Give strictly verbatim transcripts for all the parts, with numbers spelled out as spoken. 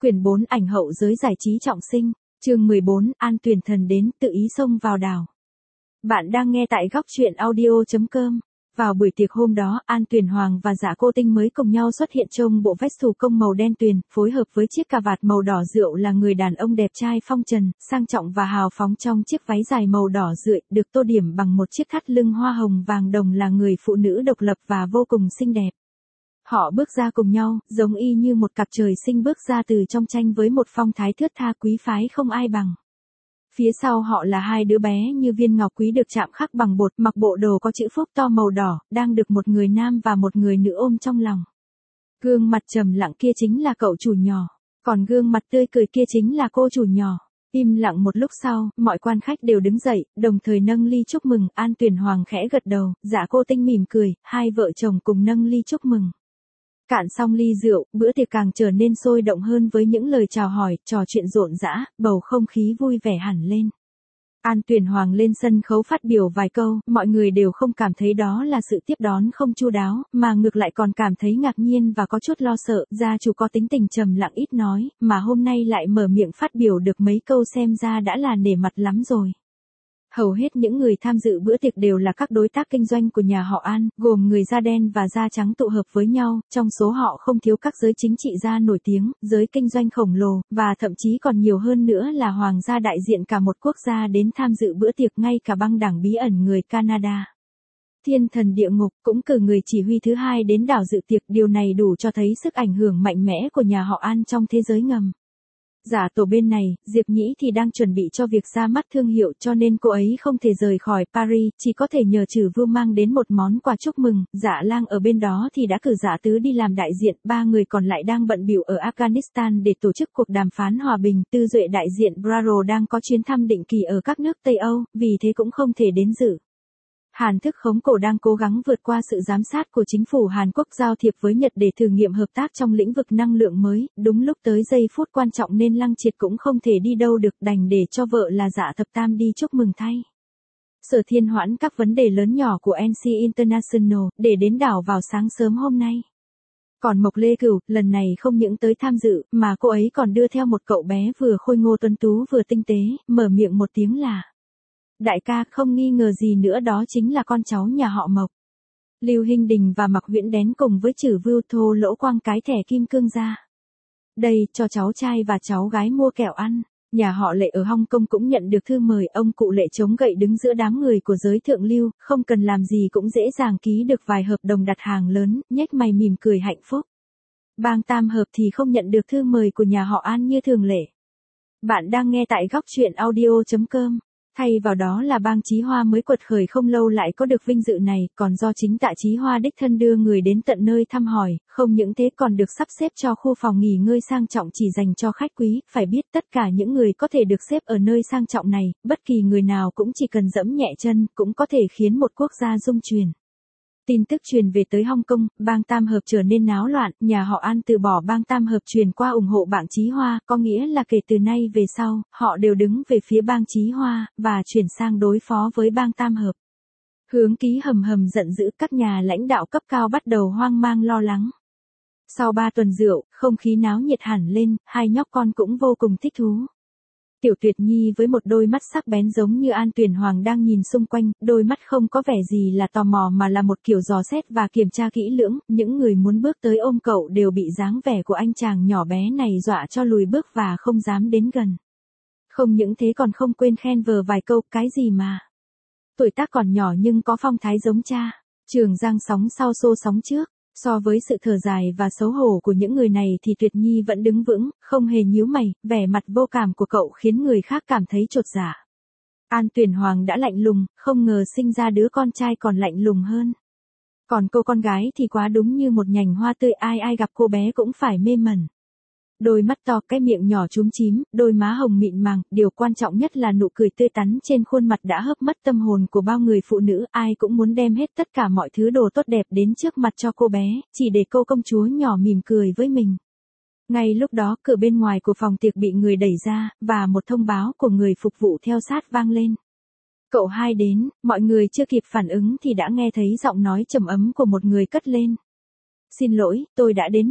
Quyển bốn ảnh hậu giới giải trí trọng sinh, chương mười bốn, An tuyển thần đến tự ý xông vào đảo. Bạn đang nghe tại góc truyện audio chấm com. Vào buổi tiệc hôm đó, An Tuyền Hoàng và Dạ Cô Tinh mới cùng nhau xuất hiện trong bộ vest thủ công màu đen tuyền, phối hợp với chiếc cà vạt màu đỏ rượu là người đàn ông đẹp trai phong trần, sang trọng và hào phóng trong chiếc váy dài màu đỏ rượi, được tô điểm bằng một chiếc thắt lưng hoa hồng vàng đồng là người phụ nữ độc lập và vô cùng xinh đẹp. Họ bước ra cùng nhau, giống y như một cặp trời sinh bước ra từ trong tranh với một phong thái thướt tha quý phái không ai bằng. Phía sau họ là hai đứa bé như viên ngọc quý được chạm khắc bằng bột, mặc bộ đồ có chữ phúc to màu đỏ, đang được một người nam và một người nữ ôm trong lòng. Gương mặt trầm lặng kia chính là cậu chủ nhỏ, còn gương mặt tươi cười kia chính là cô chủ nhỏ. Im lặng một lúc sau, mọi quan khách đều đứng dậy, đồng thời nâng ly chúc mừng. An Tuyền Hoàng khẽ gật đầu, Dạ Cô Tinh mỉm cười, hai vợ chồng cùng nâng ly chúc mừng. Cạn xong ly rượu, bữa tiệc càng trở nên sôi động hơn với những lời chào hỏi, trò chuyện rộn rã, bầu không khí vui vẻ hẳn lên. An Tuyền Hoàng lên sân khấu phát biểu vài câu, mọi người đều không cảm thấy đó là sự tiếp đón không chu đáo, mà ngược lại còn cảm thấy ngạc nhiên và có chút lo sợ. Gia chủ có tính tình trầm lặng ít nói, mà hôm nay lại mở miệng phát biểu được mấy câu xem ra đã là nể mặt lắm rồi. Hầu hết những người tham dự bữa tiệc đều là các đối tác kinh doanh của nhà họ An, gồm người da đen và da trắng tụ hợp với nhau, trong số họ không thiếu các giới chính trị gia nổi tiếng, giới kinh doanh khổng lồ, và thậm chí còn nhiều hơn nữa là hoàng gia đại diện cả một quốc gia đến tham dự bữa tiệc, ngay cả băng đảng bí ẩn người Canada. Thiên thần địa ngục cũng cử người chỉ huy thứ hai đến đảo dự tiệc, điều này đủ cho thấy sức ảnh hưởng mạnh mẽ của nhà họ An trong thế giới ngầm. Giả tổ bên này, Diệp Nhĩ thì đang chuẩn bị cho việc ra mắt thương hiệu, cho nên cô ấy không thể rời khỏi Paris, chỉ có thể nhờ Trử Vưu mang đến một món quà chúc mừng. Dạ Lang ở bên đó thì đã cử Dạ Tứ đi làm đại diện, ba người còn lại đang bận bịu ở Afghanistan để tổ chức cuộc đàm phán hòa bình. Tư Duệ đại diện Braro đang có chuyến thăm định kỳ ở các nước Tây Âu, vì thế cũng không thể đến dự. Hàn Thức Khống Cổ đang cố gắng vượt qua sự giám sát của chính phủ Hàn Quốc giao thiệp với Nhật để thử nghiệm hợp tác trong lĩnh vực năng lượng mới. Đúng lúc tới giây phút quan trọng nên Lăng Triệt cũng không thể đi đâu được, đành để cho vợ là Dạ Thập Tam đi chúc mừng thay. Sở Thiên hoãn các vấn đề lớn nhỏ của en xê International để đến đảo vào sáng sớm hôm nay. Còn Mộc Lê Cửu, lần này không những tới tham dự, mà cô ấy còn đưa theo một cậu bé vừa khôi ngô tuấn tú vừa tinh tế, mở miệng một tiếng là: Đại ca. Không nghi ngờ gì nữa, đó chính là con cháu nhà họ Mộc. Lưu Hinh Đình và Mạc Huyễn Đén cùng với Trử Vưu thô lỗ quăng cái thẻ kim cương ra. Đây, cho cháu trai và cháu gái mua kẹo ăn. Nhà họ Lệ ở Hong Kong cũng nhận được thư mời, ông cụ Lệ chống gậy đứng giữa đám người của giới thượng lưu, không cần làm gì cũng dễ dàng ký được vài hợp đồng đặt hàng lớn, nhếch mày mỉm cười hạnh phúc. Bang Tam Hợp thì không nhận được thư mời của nhà họ An như thường lệ. Bạn đang nghe tại góc truyện audio chấm com. Thay vào đó là Bang Chí Hoa mới quật khởi không lâu lại có được vinh dự này, còn do chính Tạ Chí Hoa đích thân đưa người đến tận nơi thăm hỏi, không những thế còn được sắp xếp cho khu phòng nghỉ ngơi sang trọng chỉ dành cho khách quý. Phải biết tất cả những người có thể được xếp ở nơi sang trọng này, bất kỳ người nào cũng chỉ cần dẫm nhẹ chân, cũng có thể khiến một quốc gia rung chuyển. Tin tức truyền về tới Hong Kong, Bang Tam Hợp trở nên náo loạn, nhà họ An từ bỏ Bang Tam Hợp truyền qua ủng hộ Bang Chí Hoa, có nghĩa là kể từ nay về sau, họ đều đứng về phía Bang Chí Hoa, và chuyển sang đối phó với Bang Tam Hợp. Hướng Ký hầm hầm giận dữ, các nhà lãnh đạo cấp cao bắt đầu hoang mang lo lắng. Sau ba tuần rượu, không khí náo nhiệt hẳn lên, hai nhóc con cũng vô cùng thích thú. Tiểu Tuyệt Nhi với một đôi mắt sắc bén giống như An Tuyền Hoàng đang nhìn xung quanh, đôi mắt không có vẻ gì là tò mò mà là một kiểu dò xét và kiểm tra kỹ lưỡng, những người muốn bước tới ôm cậu đều bị dáng vẻ của anh chàng nhỏ bé này dọa cho lùi bước và không dám đến gần. Không những thế còn không quên khen vờ vài câu, cái gì mà tuổi tác còn nhỏ nhưng có phong thái giống cha. Trường Giang sóng sau xô sóng trước. So với sự thở dài và xấu hổ của những người này thì Tuyệt Nhi vẫn đứng vững, không hề nhíu mày, vẻ mặt vô cảm của cậu khiến người khác cảm thấy chột dạ. An Tuyền Hoàng đã lạnh lùng, không ngờ sinh ra đứa con trai còn lạnh lùng hơn. Còn cô con gái thì quá đúng như một nhành hoa tươi, ai ai gặp cô bé cũng phải mê mẩn. Đôi mắt to, cái miệng nhỏ chúm chím, đôi má hồng mịn màng, điều quan trọng nhất là nụ cười tươi tắn trên khuôn mặt đã hấp mất tâm hồn của bao người phụ nữ, ai cũng muốn đem hết tất cả mọi thứ đồ tốt đẹp đến trước mặt cho cô bé, chỉ để cô công chúa nhỏ mỉm cười với mình. Ngay lúc đó, cửa bên ngoài của phòng tiệc bị người đẩy ra, và một thông báo của người phục vụ theo sát vang lên. Cậu hai đến. Mọi người chưa kịp phản ứng thì đã nghe thấy giọng nói trầm ấm của một người cất lên. Xin lỗi, tôi đã đến muộn.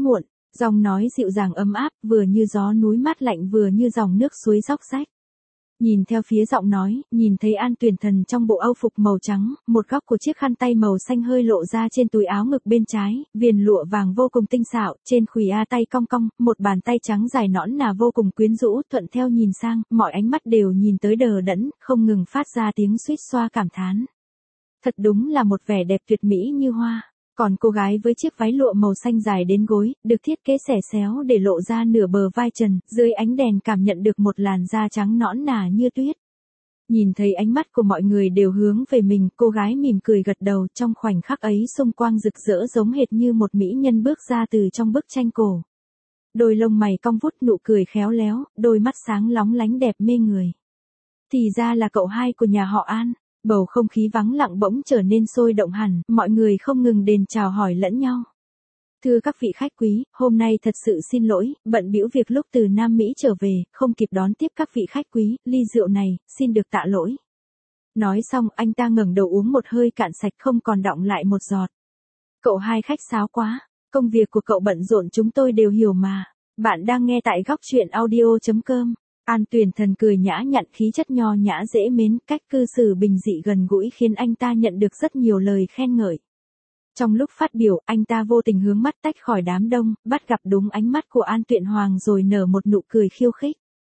Giọng nói dịu dàng ấm áp, vừa như gió núi mát lạnh vừa như dòng nước suối róc rách. Nhìn theo phía giọng nói, nhìn thấy An Tuyển Thần trong bộ âu phục màu trắng, một góc của chiếc khăn tay màu xanh hơi lộ ra trên túi áo ngực bên trái, viền lụa vàng vô cùng tinh xảo, trên khuỷu a tay cong cong, một bàn tay trắng dài nõn nà vô cùng quyến rũ, thuận theo nhìn sang, mọi ánh mắt đều nhìn tới đờ đẫn, không ngừng phát ra tiếng suýt xoa cảm thán. Thật đúng là một vẻ đẹp tuyệt mỹ như hoa. Còn cô gái với chiếc váy lụa màu xanh dài đến gối, được thiết kế xẻ xéo để lộ ra nửa bờ vai trần, dưới ánh đèn cảm nhận được một làn da trắng nõn nà như tuyết. Nhìn thấy ánh mắt của mọi người đều hướng về mình, cô gái mỉm cười gật đầu, trong khoảnh khắc ấy xung quanh rực rỡ giống hệt như một mỹ nhân bước ra từ trong bức tranh cổ. Đôi lông mày cong vút, nụ cười khéo léo, đôi mắt sáng lóng lánh đẹp mê người. Thì ra là cậu hai của nhà họ An. Bầu không khí vắng lặng bỗng trở nên sôi động hẳn, mọi người không ngừng đền chào hỏi lẫn nhau. Thưa các vị khách quý, hôm nay thật sự xin lỗi, bận bĩu việc lúc từ Nam Mỹ trở về, không kịp đón tiếp các vị khách quý, ly rượu này, xin được tạ lỗi. Nói xong anh ta ngẩng đầu uống một hơi cạn sạch không còn đọng lại một giọt. Cậu hai khách sáo quá, công việc của cậu bận rộn chúng tôi đều hiểu mà. Bạn đang nghe tại góc truyện audio chấm com. An Tuyển Thần cười nhã nhặn, khí chất nho nhã dễ mến, cách cư xử bình dị gần gũi khiến anh ta nhận được rất nhiều lời khen ngợi. Trong lúc phát biểu, anh ta vô tình hướng mắt tách khỏi đám đông, bắt gặp đúng ánh mắt của An Tuyển Hoàng rồi nở một nụ cười khiêu khích.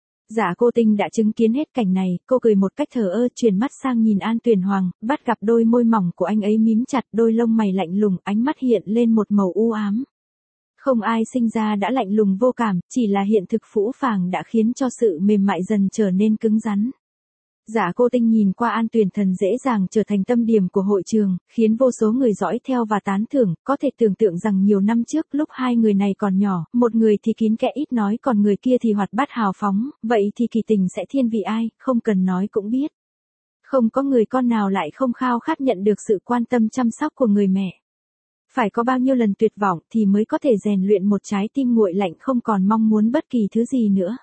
Dạ Cô Tinh đã chứng kiến hết cảnh này, cô cười một cách thờ ơ, chuyển mắt sang nhìn An Tuyển Hoàng, bắt gặp đôi môi mỏng của anh ấy mím chặt, đôi lông mày lạnh lùng, ánh mắt hiện lên một màu u ám. Không ai sinh ra đã lạnh lùng vô cảm, chỉ là hiện thực phũ phàng đã khiến cho sự mềm mại dần trở nên cứng rắn. Dạ Cô Tinh nhìn qua An Tuyển Thần dễ dàng trở thành tâm điểm của hội trường, khiến vô số người dõi theo và tán thưởng, có thể tưởng tượng rằng nhiều năm trước lúc hai người này còn nhỏ, một người thì kín kẽ ít nói còn người kia thì hoạt bát hào phóng, vậy thì kỳ tình sẽ thiên vị ai, không cần nói cũng biết. Không có người con nào lại không khao khát nhận được sự quan tâm chăm sóc của người mẹ. Phải có bao nhiêu lần tuyệt vọng thì mới có thể rèn luyện một trái tim nguội lạnh không còn mong muốn bất kỳ thứ gì nữa.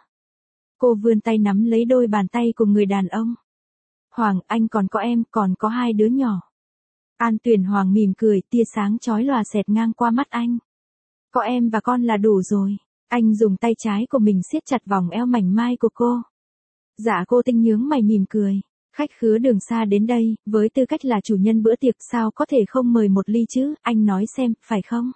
Cô vươn tay nắm lấy đôi bàn tay của người đàn ông. Hoàng, anh còn có em, còn có hai đứa nhỏ. An Tuyển Hoàng mỉm cười, tia sáng chói lòa xẹt ngang qua mắt anh. Có em và con là đủ rồi. Anh dùng tay trái của mình siết chặt vòng eo mảnh mai của cô. Dạ Cô Tinh nhướng mày mỉm cười. Khách khứa đường xa đến đây, với tư cách là chủ nhân bữa tiệc sao có thể không mời một ly chứ, anh nói xem, phải không?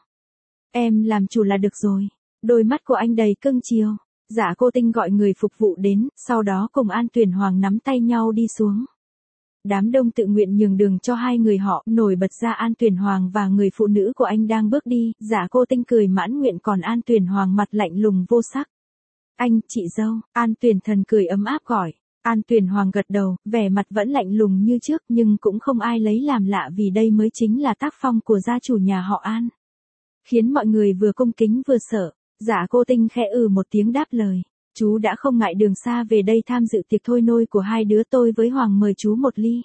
Em làm chủ là được rồi. Đôi mắt của anh đầy cưng chiều. Dạ Cô Tinh gọi người phục vụ đến, sau đó cùng An Tuyển Hoàng nắm tay nhau đi xuống. Đám đông tự nguyện nhường đường cho hai người họ, nổi bật ra An Tuyển Hoàng và người phụ nữ của anh đang bước đi, Dạ Cô Tinh cười mãn nguyện còn An Tuyển Hoàng mặt lạnh lùng vô sắc. Anh, chị dâu, An Tuyển Thần cười ấm áp gọi. An Tuyển Hoàng gật đầu, vẻ mặt vẫn lạnh lùng như trước nhưng cũng không ai lấy làm lạ vì đây mới chính là tác phong của gia chủ nhà họ An. Khiến mọi người vừa cung kính vừa sợ. Dạ Cô Tinh khẽ ừ một tiếng đáp lời. Chú đã không ngại đường xa về đây tham dự tiệc thôi nôi của hai đứa tôi với Hoàng mời chú một ly.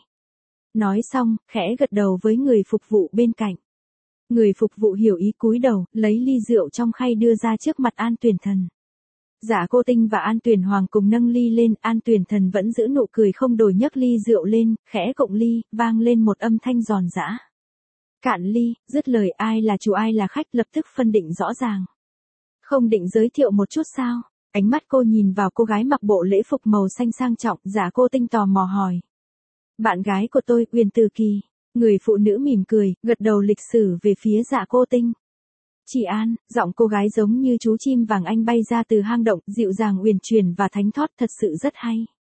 Nói xong, khẽ gật đầu với người phục vụ bên cạnh. Người phục vụ hiểu ý cúi đầu, lấy ly rượu trong khay đưa ra trước mặt An Tuyển Thần. Dạ Cô Tinh và An Tuyển Hoàng cùng nâng ly lên, An Tuyển Thần vẫn giữ nụ cười không đổi nhấc ly rượu lên, khẽ cộng ly, vang lên một âm thanh giòn giã. Cạn ly, dứt lời ai là chủ ai là khách lập tức phân định rõ ràng. Không định giới thiệu một chút sao? Ánh mắt cô nhìn vào cô gái mặc bộ lễ phục màu xanh sang trọng, Dạ Cô Tinh tò mò hỏi. Bạn gái của tôi, Uyển Từ Kỳ. Người phụ nữ mỉm cười, gật đầu lịch sử về phía Dạ Cô Tinh. Chị An, giọng cô gái giống như chú chim vàng anh bay ra từ hang động, dịu dàng uyển chuyển và thánh thót thật sự rất hay.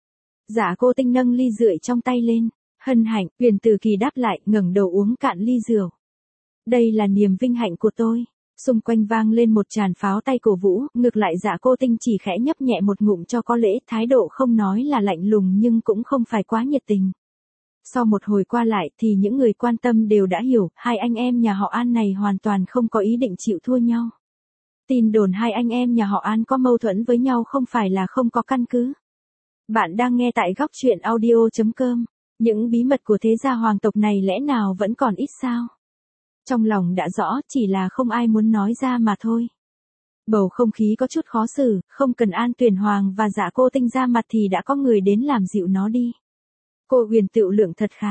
Dạ Cô Tinh nâng ly rượu trong tay lên. Hân hạnh, Uyển Từ Kỳ đáp lại, ngẩng đầu uống cạn ly rượu. Đây là niềm vinh hạnh của tôi. Xung quanh vang lên một tràng pháo tay cổ vũ, ngược lại Dạ Cô Tinh chỉ khẽ nhấp nhẹ một ngụm cho có lễ, thái độ không nói là lạnh lùng nhưng cũng không phải quá nhiệt tình. Sau một hồi qua lại thì những người quan tâm đều đã hiểu, hai anh em nhà họ An này hoàn toàn không có ý định chịu thua nhau. Tin đồn hai anh em nhà họ An có mâu thuẫn với nhau không phải là không có căn cứ. Bạn đang nghe tại góc truyện audio chấm com. Những bí mật của thế gia hoàng tộc này lẽ nào vẫn còn ít sao? Trong lòng đã rõ, chỉ là không ai muốn nói ra mà thôi. Bầu không khí có chút khó xử, không cần An Tuyển Hoàng và Dạ Cô Tinh ra mặt thì đã có người đến làm dịu nó đi. Cô Uyển tự lượng thật khá.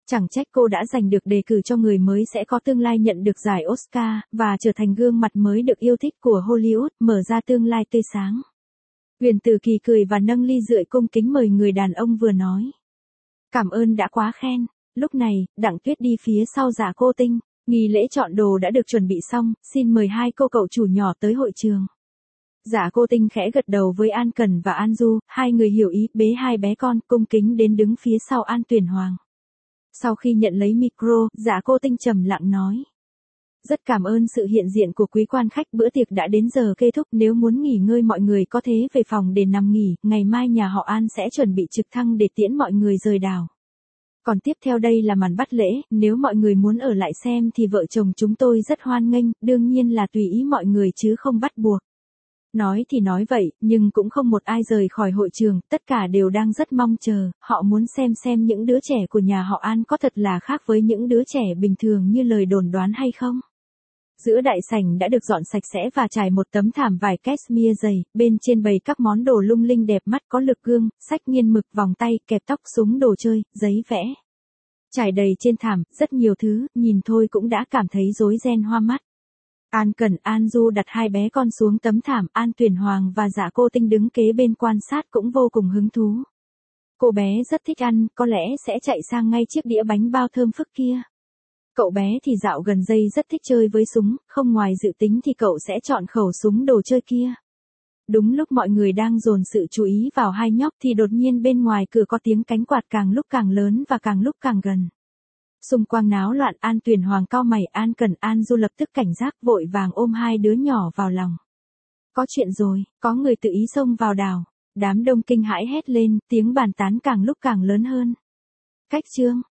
Chẳng trách cô đã giành được đề cử cho người mới sẽ có tương lai nhận được giải Oscar, và trở thành gương mặt mới được yêu thích của Hollywood, mở ra tương lai tươi sáng. Huyền Tử Kỳ cười và nâng ly rượu cung kính mời người đàn ông vừa nói. Cảm ơn đã quá khen. Lúc này, Đặng Tuyết đi phía sau Dạ Cô Tinh. Nghi lễ chọn đồ đã được chuẩn bị xong, xin mời hai cô cậu chủ nhỏ tới hội trường. Dạ Cô Tinh khẽ gật đầu với An Cẩn và An Du, hai người hiểu ý, bế hai bé con, cung kính đến đứng phía sau An Tuyển Hoàng. Sau khi nhận lấy micro, Dạ Cô Tinh trầm lặng nói. Rất cảm ơn sự hiện diện của quý quan khách, bữa tiệc đã đến giờ kết thúc, nếu muốn nghỉ ngơi mọi người có thể về phòng để nằm nghỉ, ngày mai nhà họ An sẽ chuẩn bị trực thăng để tiễn mọi người rời đảo. Còn tiếp theo đây là màn bắt lễ, nếu mọi người muốn ở lại xem thì vợ chồng chúng tôi rất hoan nghênh, đương nhiên là tùy ý mọi người chứ không bắt buộc. Nói thì nói vậy, nhưng cũng không một ai rời khỏi hội trường, tất cả đều đang rất mong chờ, họ muốn xem xem những đứa trẻ của nhà họ An có thật là khác với những đứa trẻ bình thường như lời đồn đoán hay không. Giữa đại sảnh đã được dọn sạch sẽ và trải một tấm thảm vải cashmere dày, bên trên bày các món đồ lung linh đẹp mắt có lực gương, sách nghiên mực, vòng tay, kẹp tóc, súng đồ chơi, giấy vẽ. Trải đầy trên thảm, rất nhiều thứ, nhìn thôi cũng đã cảm thấy rối ren hoa mắt. An Cẩn, An Du đặt hai bé con xuống tấm thảm, An Tuyển Hoàng và Dạ Cô Tinh đứng kế bên quan sát cũng vô cùng hứng thú. Cô bé rất thích ăn, có lẽ sẽ chạy sang ngay chiếc đĩa bánh bao thơm phức kia. Cậu bé thì dạo gần đây rất thích chơi với súng, không ngoài dự tính thì cậu sẽ chọn khẩu súng đồ chơi kia. Đúng lúc mọi người đang dồn sự chú ý vào hai nhóc thì đột nhiên bên ngoài cửa có tiếng cánh quạt càng lúc càng lớn và càng lúc càng gần. Xung quanh náo loạn, An Tuyển Hoàng cau mày, An Cẩn, An Du lập tức cảnh giác vội vàng ôm hai đứa nhỏ vào lòng. Có chuyện rồi, có người tự ý xông vào đảo. Đám đông kinh hãi hét lên, tiếng bàn tán càng lúc càng lớn hơn. Cách chương